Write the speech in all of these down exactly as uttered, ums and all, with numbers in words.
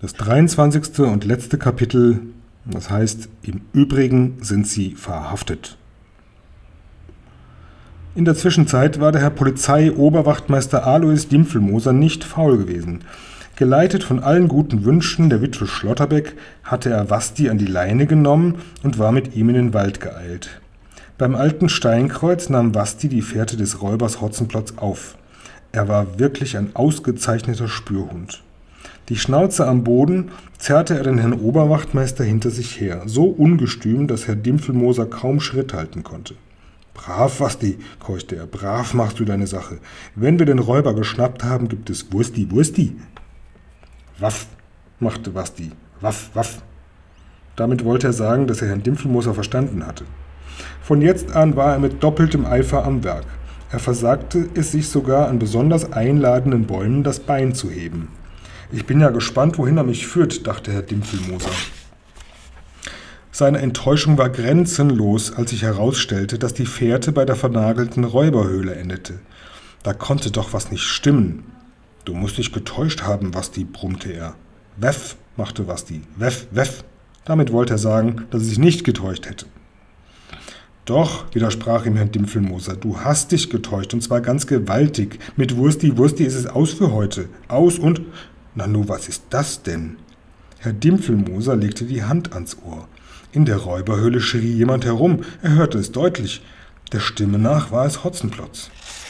Das dreiundzwanzigste und letzte Kapitel, das heißt, im Übrigen sind sie verhaftet. In der Zwischenzeit war der Herr Polizei-Oberwachtmeister Alois Dimpfelmoser nicht faul gewesen. Geleitet von allen guten Wünschen der Witwe Schlotterbeck hatte er Wasti an die Leine genommen und war mit ihm in den Wald geeilt. Beim alten Steinkreuz nahm Wasti die Fährte des Räubers Hotzenplotz auf. Er war wirklich ein ausgezeichneter Spürhund. Die Schnauze am Boden zerrte er den Herrn Oberwachtmeister hinter sich her, so ungestüm, dass Herr Dimpfelmoser kaum Schritt halten konnte. »Brav, Wasti«, keuchte er, »brav machst du deine Sache. Wenn wir den Räuber geschnappt haben, gibt es Wursti, Wursti.« »Waff«, machte Wasti, »waff, waff.« Damit wollte er sagen, dass er Herrn Dimpfelmoser verstanden hatte. Von jetzt an war er mit doppeltem Eifer am Werk. Er versagte es sich sogar an besonders einladenden Bäumen das Bein zu heben. »Ich bin ja gespannt, wohin er mich führt«, dachte Herr Dimpfelmoser. Seine Enttäuschung war grenzenlos, als sich herausstellte, dass die Fährte bei der vernagelten Räuberhöhle endete. Da konnte doch was nicht stimmen. »Du musst dich getäuscht haben, Wasti«, brummte er. »Weff«, machte Wasti, »weff, weff.« Damit wollte er sagen, dass er sich nicht getäuscht hätte. »Doch«, widersprach ihm Herr Dimpfelmoser, »du hast dich getäuscht, und zwar ganz gewaltig. Mit Wursti, Wursti ist es aus für heute. Aus und... Nanu, was ist das denn?« Herr Dimpfelmoser legte die Hand ans Ohr. In der Räuberhöhle schrie jemand herum. Er hörte es deutlich. Der Stimme nach war es Hotzenplotz.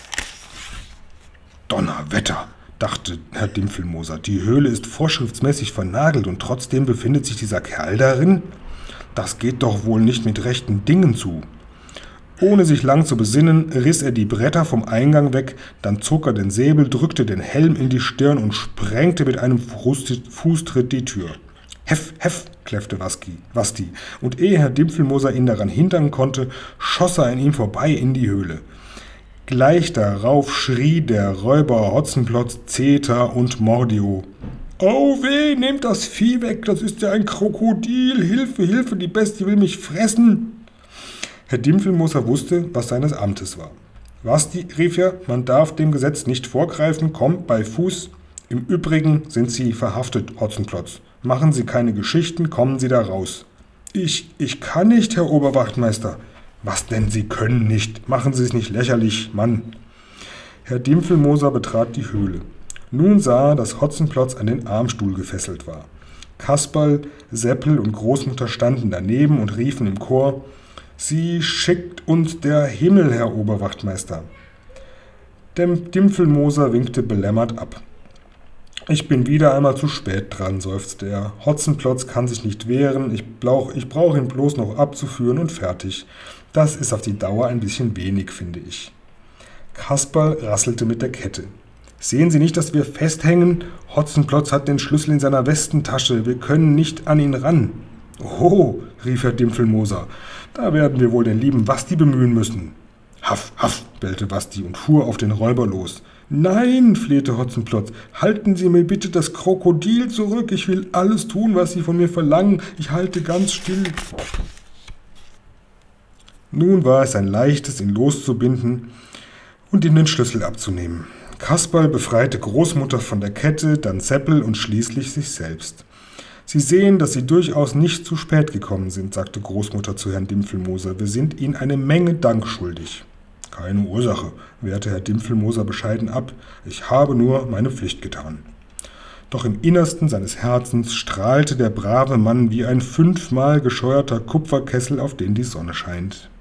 »Donnerwetter«, dachte Herr Dimpfelmoser, »die Höhle ist vorschriftsmäßig vernagelt und trotzdem befindet sich dieser Kerl darin? Das geht doch wohl nicht mit rechten Dingen zu.« Ohne sich lang zu besinnen, riss er die Bretter vom Eingang weg, dann zog er den Säbel, drückte den Helm in die Stirn und sprengte mit einem Fußtritt die Tür. »Heff, heff«, kläffte Wasti, und ehe Herr Dimpfelmoser ihn daran hindern konnte, schoss er an ihm vorbei in die Höhle. Gleich darauf schrie der Räuber Hotzenplotz Zeter und Mordio. »Au weh, nehmt das Vieh weg, das ist ja ein Krokodil, Hilfe, Hilfe, die Bestie will mich fressen!« Herr Dimpfelmoser wusste, was seines Amtes war. »Wasti«, rief er, »man darf dem Gesetz nicht vorgreifen, kommt bei Fuß. Im Übrigen sind Sie verhaftet, Hotzenplotz. Machen Sie keine Geschichten, kommen Sie da raus.« »Ich, ich kann nicht, Herr Oberwachtmeister.« »Was denn, Sie können nicht? Machen Sie es nicht lächerlich, Mann.« Herr Dimpfelmoser betrat die Höhle. Nun sah er, dass Hotzenplotz an den Armstuhl gefesselt war. Kasperl, Seppel und Großmutter standen daneben und riefen im Chor: »Sie schickt uns der Himmel, Herr Oberwachtmeister.« Dem Dimpfelmoser winkte belämmert ab. »Ich bin wieder einmal zu spät dran«, seufzte er. »Hotzenplotz kann sich nicht wehren, ich brauche ich brauch ihn bloß noch abzuführen und fertig. Das ist auf die Dauer ein bisschen wenig, finde ich.« Kasperl rasselte mit der Kette. »Sehen Sie nicht, dass wir festhängen? Hotzenplotz hat den Schlüssel in seiner Westentasche, wir können nicht an ihn ran.« »Oh«, rief Herr Dimpfelmoser, »da werden wir wohl den lieben Wasti bemühen müssen.« »Haff, haff«, bellte Wasti und fuhr auf den Räuber los. »Nein«, flehte Hotzenplotz, »halten Sie mir bitte das Krokodil zurück, ich will alles tun, was Sie von mir verlangen, ich halte ganz still.« Nun war es ein leichtes, ihn loszubinden und ihm den Schlüssel abzunehmen. Kasperl befreite Großmutter von der Kette, dann Seppel und schließlich sich selbst. »Sie sehen, dass Sie durchaus nicht zu spät gekommen sind«, sagte Großmutter zu Herrn Dimpfelmoser. »Wir sind Ihnen eine Menge Dank schuldig.« »Keine Ursache«, wehrte Herr Dimpfelmoser bescheiden ab, »ich habe nur meine Pflicht getan.« Doch im Innersten seines Herzens strahlte der brave Mann wie ein fünfmal gescheuerter Kupferkessel, auf den die Sonne scheint.